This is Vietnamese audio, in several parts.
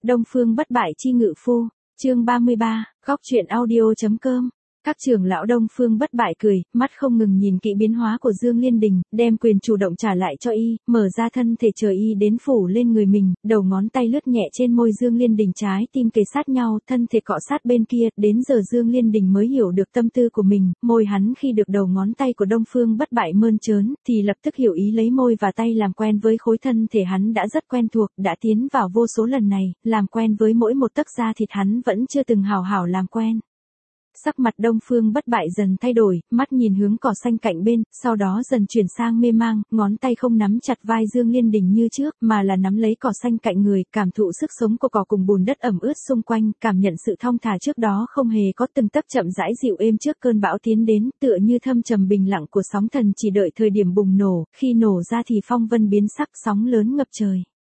Đông Phương bất bại chi ngự phu, chương 33, góc truyện audio.com. Các trưởng lão Đông Phương bất bại cười, mắt không ngừng nhìn kỹ biến hóa của Dương Liên Đình, đem quyền chủ động trả lại cho y, mở ra thân thể chờ y đến phủ lên người mình, đầu ngón tay lướt nhẹ trên môi Dương Liên Đình, trái tim kề sát nhau, thân thể cọ sát bên kia, đến giờ Dương Liên Đình mới hiểu được tâm tư của mình, môi hắn khi được đầu ngón tay của Đông Phương bất bại mơn trớn, thì lập tức hiểu ý lấy môi và tay làm quen với khối thân thể hắn đã rất quen thuộc, đã tiến vào vô số lần này, làm quen với mỗi một tấc da thịt hắn vẫn chưa từng hào hảo làm quen. Sắc mặt Đông Phương bất bại dần thay đổi, mắt nhìn hướng cỏ xanh cạnh bên, sau đó dần chuyển sang mê mang, ngón tay không nắm chặt vai Dương Liên Đình như trước, mà là nắm lấy cỏ xanh cạnh người, cảm thụ sức sống của cỏ cùng bùn đất ẩm ướt xung quanh, cảm nhận sự thong thả trước đó không hề có, từng tấc chậm rãi dịu êm trước cơn bão tiến đến, tựa như thâm trầm bình lặng của sóng thần chỉ đợi thời điểm bùng nổ, khi nổ ra thì phong vân biến sắc, sóng lớn ngập trời.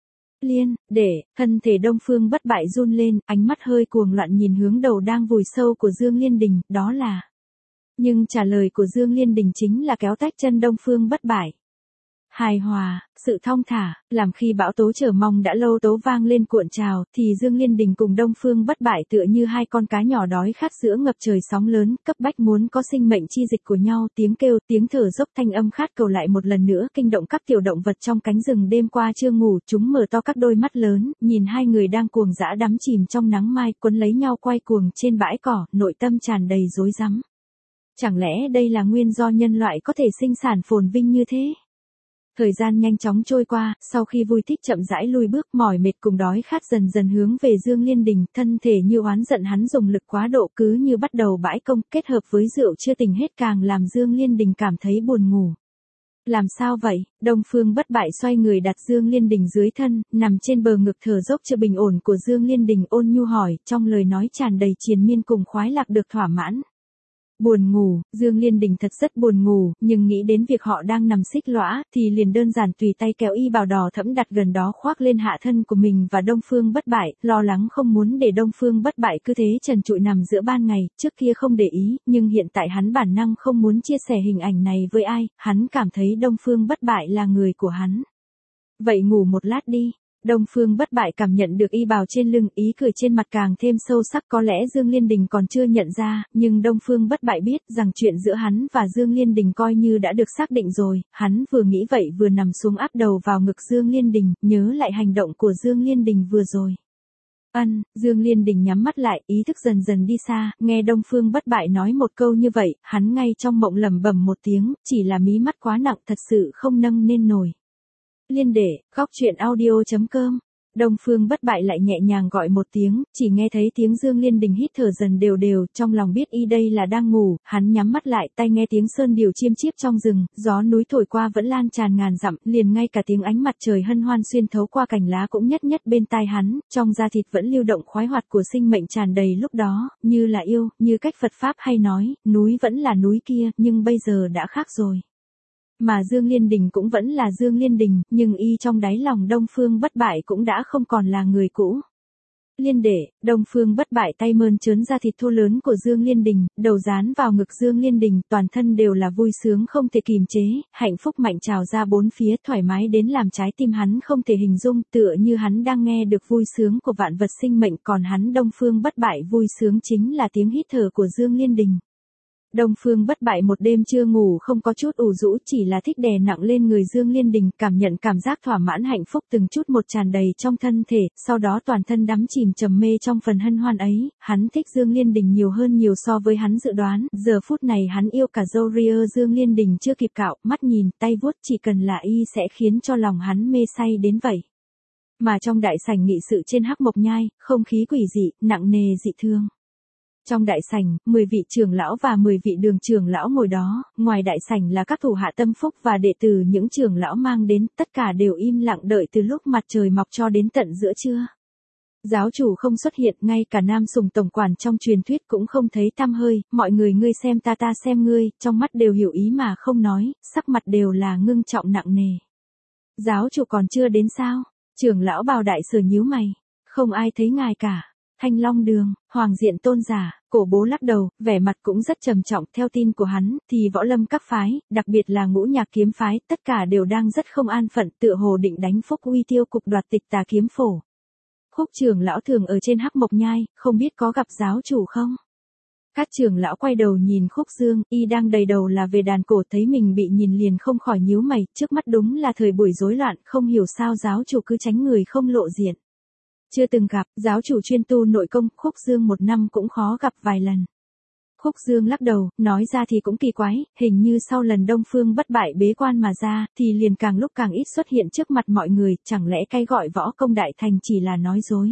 Thân thể Đông Phương bất bại run lên, ánh mắt hơi cuồng loạn nhìn hướng đầu đang vùi sâu của Dương Liên Đình, đó là. Nhưng trả lời của Dương Liên Đình chính là kéo tách chân Đông Phương bất bại. Hài hòa, sự thong thả, làm khi bão tố chờ mong đã lâu tố vang lên cuộn trào, thì Dương Liên Đình cùng Đông Phương bất bại tựa như hai con cá nhỏ đói khát giữa ngập trời sóng lớn, cấp bách muốn có sinh mệnh chi dịch của nhau, tiếng kêu, tiếng thở dốc, thanh âm khát cầu lại một lần nữa kinh động các tiểu động vật trong cánh rừng đêm qua chưa ngủ, chúng mở to các đôi mắt lớn, nhìn hai người đang cuồng dã đắm chìm trong nắng mai, quấn lấy nhau quay cuồng trên bãi cỏ, nội tâm tràn đầy rối rắm. Chẳng lẽ đây là nguyên do nhân loại có thể sinh sản phồn vinh như thế? Thời gian nhanh chóng trôi qua, sau khi vui thích chậm rãi lui bước, mỏi mệt cùng đói khát dần dần hướng về Dương Liên Đình, thân thể như oán giận hắn dùng lực quá độ cứ như bắt đầu bãi công, kết hợp với rượu chưa tỉnh hết càng làm Dương Liên Đình cảm thấy buồn ngủ. Làm sao vậy? Đông Phương bất bại xoay người đặt Dương Liên Đình dưới thân, nằm trên bờ ngực thở dốc chưa bình ổn của Dương Liên Đình, ôn nhu hỏi, trong lời nói tràn đầy triền miên cùng khoái lạc được thỏa mãn. Buồn ngủ, Dương Liên Đình thật rất buồn ngủ, nhưng nghĩ đến việc họ đang nằm xích lõa, thì liền đơn giản tùy tay kéo y bào đỏ thẫm đặt gần đó khoác lên hạ thân của mình và Đông Phương bất bại, lo lắng không muốn để Đông Phương bất bại cứ thế trần trụi nằm giữa ban ngày, trước kia không để ý, nhưng hiện tại hắn bản năng không muốn chia sẻ hình ảnh này với ai, hắn cảm thấy Đông Phương bất bại là người của hắn. Vậy ngủ một lát đi. Đông Phương bất bại cảm nhận được y bào trên lưng, ý cười trên mặt càng thêm sâu sắc, có lẽ Dương Liên Đình còn chưa nhận ra, nhưng Đông Phương bất bại biết rằng chuyện giữa hắn và Dương Liên Đình coi như đã được xác định rồi, hắn vừa nghĩ vậy vừa nằm xuống áp đầu vào ngực Dương Liên Đình, nhớ lại hành động của Dương Liên Đình vừa rồi. Dương Liên Đình nhắm mắt lại, ý thức dần dần đi xa, nghe Đông Phương bất bại nói một câu như vậy, hắn ngay trong mộng lẩm bẩm một tiếng, chỉ là mí mắt quá nặng thật sự không nâng nên nổi. Liên đệ, góc truyện audio.com. Đông Phương bất bại lại nhẹ nhàng gọi một tiếng, chỉ nghe thấy tiếng Dương Liên Đình hít thở dần đều đều, trong lòng biết y đây là đang ngủ, hắn nhắm mắt lại, tai nghe tiếng sơn điều chiêm chiếp trong rừng, gió núi thổi qua vẫn lan tràn ngàn dặm, liền ngay cả tiếng ánh mặt trời hân hoan xuyên thấu qua cành lá cũng nhất nhất bên tai hắn, trong da thịt vẫn lưu động khoái hoạt của sinh mệnh tràn đầy lúc đó, như là yêu, như cách Phật Pháp hay nói, núi vẫn là núi kia, nhưng bây giờ đã khác rồi. Mà Dương Liên Đình cũng vẫn là Dương Liên Đình, nhưng y trong đáy lòng Đông Phương bất bại cũng đã không còn là người cũ. Liên đệ, Đông Phương bất bại tay mơn trớn ra thịt thô lớn của Dương Liên Đình, đầu dán vào ngực Dương Liên Đình, toàn thân đều là vui sướng không thể kìm chế, hạnh phúc mạnh trào ra bốn phía, thoải mái đến làm trái tim hắn không thể hình dung, tựa như hắn đang nghe được vui sướng của vạn vật sinh mệnh, còn hắn Đông Phương bất bại vui sướng chính là tiếng hít thở của Dương Liên Đình. Đông Phương bất bại một đêm chưa ngủ không có chút ủ rũ, chỉ là thích đè nặng lên người Dương Liên Đình, cảm nhận cảm giác thỏa mãn hạnh phúc từng chút một tràn đầy trong thân thể, sau đó toàn thân đắm chìm trầm mê trong phần hân hoan ấy, hắn thích Dương Liên Đình nhiều hơn nhiều so với hắn dự đoán, giờ phút này hắn yêu cả râu ria Dương Liên Đình chưa kịp cạo, mắt nhìn, tay vuốt, chỉ cần là y sẽ khiến cho lòng hắn mê say đến vậy. Mà trong đại sảnh nghị sự trên Hắc Mộc Nhai, không khí quỷ dị, nặng nề dị thương. Trong đại sảnh, 10 vị trưởng lão và 10 vị đường trưởng lão ngồi đó, ngoài đại sảnh là các thủ hạ tâm phúc và đệ tử những trưởng lão mang đến, tất cả đều im lặng đợi từ lúc mặt trời mọc cho đến tận giữa trưa. Giáo chủ không xuất hiện, ngay cả Nam Sùng tổng quản trong truyền thuyết cũng không thấy tăm hơi, mọi người ngươi xem ta xem ngươi, trong mắt đều hiểu ý mà không nói, sắc mặt đều là ngưng trọng nặng nề. Giáo chủ còn chưa đến sao? Trưởng lão Bào Đại Sở nhíu mày. Không ai thấy ngài cả. Thanh Long Đường, Hoàng Diện Tôn giả, Cổ Bố lắc đầu, vẻ mặt cũng rất trầm trọng, theo tin của hắn, thì võ lâm các phái, đặc biệt là Ngũ Nhạc kiếm phái, tất cả đều đang rất không an phận, tựa hồ định đánh Phúc Uy tiêu cục đoạt Tịch Tà kiếm phổ. Khúc trưởng lão thường ở trên Hắc Mộc Nhai, không biết có gặp giáo chủ không? Các trưởng lão quay đầu nhìn Khúc Dương, y đang đầy đầu là về đàn cổ, thấy mình bị nhìn liền không khỏi nhíu mày, trước mắt đúng là thời buổi rối loạn, không hiểu sao giáo chủ cứ tránh người không lộ diện. Chưa từng gặp, giáo chủ chuyên tu nội công, Khúc Dương một năm cũng khó gặp vài lần. Khúc Dương lắc đầu, nói ra thì cũng kỳ quái, hình như sau lần Đông Phương Bất Bại bế quan mà ra, thì liền càng lúc càng ít xuất hiện trước mặt mọi người, chẳng lẽ cái gọi võ công đại thành chỉ là nói dối.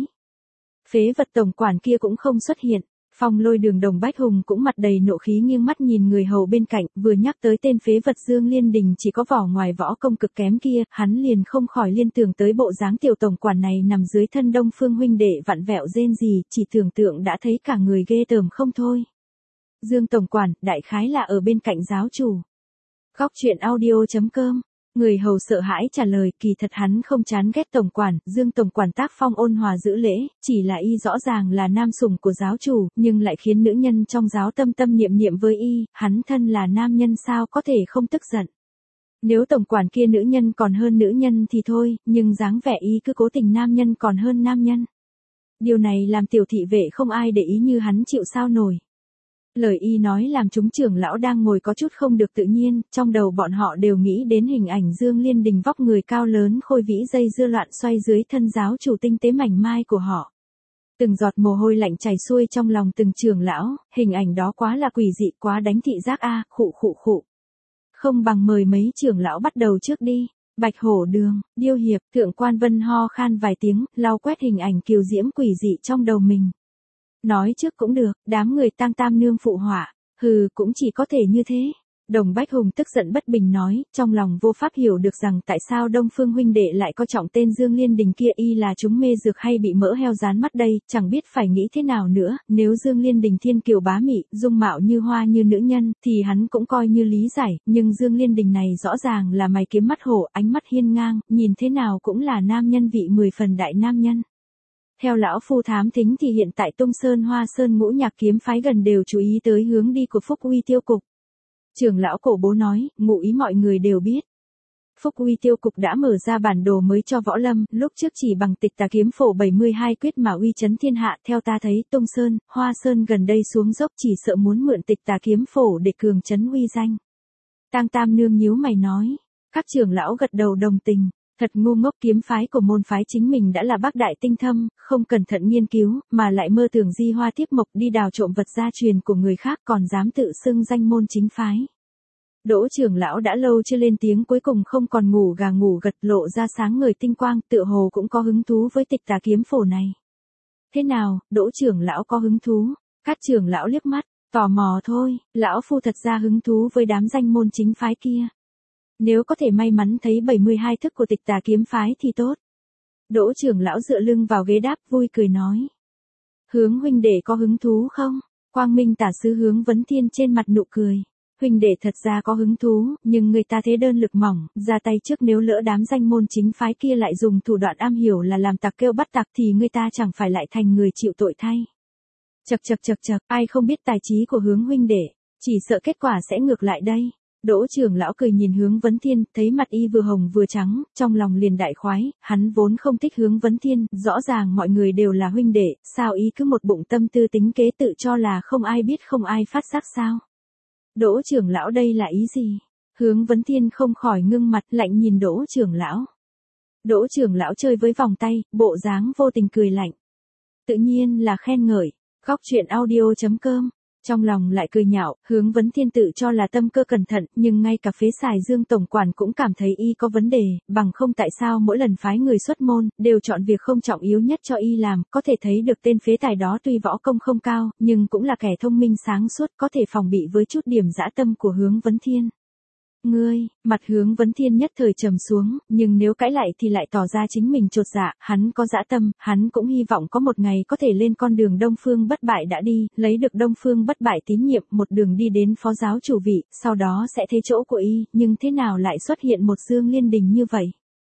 Phế vật tổng quản kia cũng không xuất hiện. Phong Lôi Đường Đồng Bách Hùng cũng mặt đầy nộ khí nghiêng mắt nhìn người hầu bên cạnh, vừa nhắc tới tên phế vật Dương Liên Đình chỉ có vỏ ngoài võ công cực kém kia, hắn liền không khỏi liên tưởng tới bộ dáng tiểu tổng quản này nằm dưới thân Đông Phương huynh đệ vặn vẹo rên rỉ, chỉ tưởng tượng đã thấy cả người ghê tởm không thôi. Dương tổng quản, đại khái là ở bên cạnh giáo chủ. Góc truyện audio.com. Người hầu sợ hãi trả lời, kỳ thật hắn không chán ghét tổng quản, Dương tổng quản tác phong ôn hòa giữ lễ, chỉ là y rõ ràng là nam sủng của giáo chủ, nhưng lại khiến nữ nhân trong giáo tâm tâm niệm niệm với y, hắn thân là nam nhân sao có thể không tức giận. Nếu tổng quản kia nữ nhân còn hơn nữ nhân thì thôi, nhưng dáng vẻ y cứ cố tình nam nhân còn hơn nam nhân. Điều này làm tiểu thị vệ không ai để ý như hắn chịu sao nổi. Lời y nói làm chúng trưởng lão đang ngồi có chút không được tự nhiên, trong đầu bọn họ đều nghĩ đến hình ảnh Dương Liên Đình vóc người cao lớn khôi vĩ dây dưa loạn xoay dưới thân giáo chủ tinh tế mảnh mai của họ. Từng giọt mồ hôi lạnh chảy xuôi trong lòng từng trưởng lão, hình ảnh đó quá là quỷ dị, quá đánh thị giác a, khụ. Không bằng mời mấy trưởng lão bắt đầu trước đi. Bạch Hổ Đường, Điêu Hiệp, Thượng Quan Vân ho khan vài tiếng, lau quét hình ảnh kiều diễm quỷ dị trong đầu mình. Nói trước cũng được, đám người Tang Tam Nương phụ họa, hừ, cũng chỉ có thể như thế. Đồng Bách Hùng tức giận bất bình nói, trong lòng vô pháp hiểu được rằng tại sao Đông Phương huynh đệ lại coi trọng tên Dương Liên Đình kia, y là chúng mê dược hay bị mỡ heo dán mắt đây, chẳng biết phải nghĩ thế nào nữa, nếu Dương Liên Đình thiên kiều bá mị, dung mạo như hoa như nữ nhân, thì hắn cũng coi như lý giải, nhưng Dương Liên Đình này rõ ràng là mày kiếm mắt hổ, ánh mắt hiên ngang, nhìn thế nào cũng là nam nhân vị 10 phần đại nam nhân. Theo lão phu thám thính thì hiện tại Tung Sơn Hoa Sơn Ngũ Nhạc kiếm phái gần đều chú ý tới hướng đi của Phúc Uy Tiêu Cục. Trưởng lão Cổ Bố nói, ngụ ý mọi người đều biết. Phúc Uy Tiêu Cục đã mở ra bản đồ mới cho võ lâm, lúc trước chỉ bằng Tịch Tà Kiếm Phổ 72 quyết mà uy chấn thiên hạ, theo ta thấy Tung Sơn, Hoa Sơn gần đây xuống dốc chỉ sợ muốn mượn Tịch Tà Kiếm Phổ để cường chấn uy danh. Tang Tam Nương nhíu mày nói, các trưởng lão gật đầu đồng tình. Thật ngu ngốc, kiếm phái của môn phái chính mình đã là bác đại tinh thâm, không cẩn thận nghiên cứu, mà lại mơ tưởng di hoa tiếp mộc đi đào trộm vật gia truyền của người khác còn dám tự xưng danh môn chính phái. Đỗ trưởng lão đã lâu chưa lên tiếng, cuối cùng không còn ngủ gà ngủ gật, lộ ra sáng ngời tinh quang, tựa hồ cũng có hứng thú với Tịch Tà Kiếm Phổ này. Thế nào, Đỗ trưởng lão có hứng thú? Các trưởng lão liếc mắt, tò mò thôi, lão phu thật ra hứng thú với đám danh môn chính phái kia. Nếu có thể may mắn thấy 72 thức của Tịch Tà Kiếm phái thì tốt. Đỗ trưởng lão dựa lưng vào ghế đáp, vui cười nói. Hướng huynh đệ có hứng thú không? Quang Minh tả sứ Hướng Vấn Thiên trên mặt nụ cười. Huynh đệ thật ra có hứng thú, nhưng người ta thế đơn lực mỏng, ra tay trước nếu lỡ đám danh môn chính phái kia lại dùng thủ đoạn am hiểu là làm tặc kêu bắt tặc thì người ta chẳng phải lại thành người chịu tội thay. Chậc, ai không biết tài trí của Hướng huynh đệ, chỉ sợ kết quả sẽ ngược lại đây. Đỗ trưởng lão cười nhìn Hướng Vấn Thiên, thấy mặt y vừa hồng vừa trắng, trong lòng liền đại khoái, hắn vốn không thích Hướng Vấn Thiên, rõ ràng mọi người đều là huynh đệ, sao y cứ một bụng tâm tư tính kế tự cho là không ai biết không ai phát giác sao? Đỗ trưởng lão đây là ý gì? Hướng Vấn Thiên không khỏi ngưng mặt lạnh nhìn Đỗ trưởng lão. Đỗ trưởng lão chơi với vòng tay, bộ dáng vô tình cười lạnh. Tự nhiên là khen ngợi. Góc truyện audio.com. Trong lòng lại cười nhạo, Hướng Vấn Thiên tự cho là tâm cơ cẩn thận, nhưng ngay cả phế xài Dương tổng quản cũng cảm thấy y có vấn đề, bằng không tại sao mỗi lần phái người xuất môn, đều chọn việc không trọng yếu nhất cho y làm, có thể thấy được tên phế tài đó tuy võ công không cao, nhưng cũng là kẻ thông minh sáng suốt, có thể phòng bị với chút điểm dã tâm của Hướng Vấn Thiên. Ngươi, mặt Hướng Vấn Thiên nhất thời trầm xuống, nhưng nếu cãi lại thì lại tỏ ra chính mình chột dạ, hắn có dã tâm, hắn cũng hy vọng có một ngày có thể lên con đường Đông Phương Bất Bại đã đi, lấy được Đông Phương Bất Bại tín nhiệm, một đường đi đến phó giáo chủ vị, sau đó sẽ thấy chỗ của y, nhưng thế nào lại xuất hiện một Dương Liên Đình như vậy?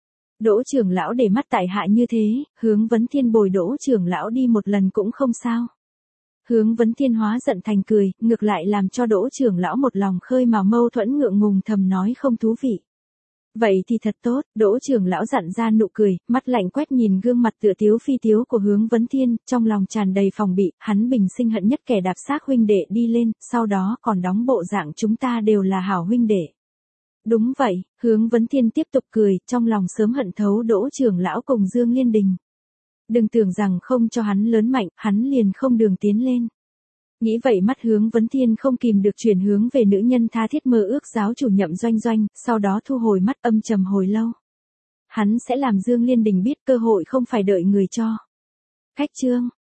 Đỗ trưởng lão để mắt tại hạ như thế, Hướng Vấn Thiên bồi Đỗ trưởng lão đi một lần cũng không sao. Hướng Vấn Thiên hóa giận thành cười, ngược lại làm cho Đỗ trưởng lão một lòng khơi mà mâu thuẫn ngượng ngùng thầm nói không thú vị. Vậy thì thật tốt, Đỗ trưởng lão dặn ra nụ cười, mắt lạnh quét nhìn gương mặt tựa tiếu phi tiếu của Hướng Vấn Thiên, trong lòng tràn đầy phòng bị, hắn bình sinh hận nhất kẻ đạp xác huynh đệ đi lên, sau đó còn đóng bộ dạng chúng ta đều là hảo huynh đệ. Đúng vậy, Hướng Vấn Thiên tiếp tục cười, trong lòng sớm hận thấu Đỗ trưởng lão cùng Dương Liên Đình. Đừng tưởng rằng không cho hắn lớn mạnh, hắn liền không đường tiến lên. Nghĩ vậy mắt Hướng Vấn Thiên không kìm được chuyển hướng về nữ nhân tha thiết mơ ước giáo chủ Nhậm Doanh Doanh, sau đó thu hồi mắt âm trầm hồi lâu. Hắn sẽ làm Dương Liên Đình biết cơ hội không phải đợi người cho. Khách chương.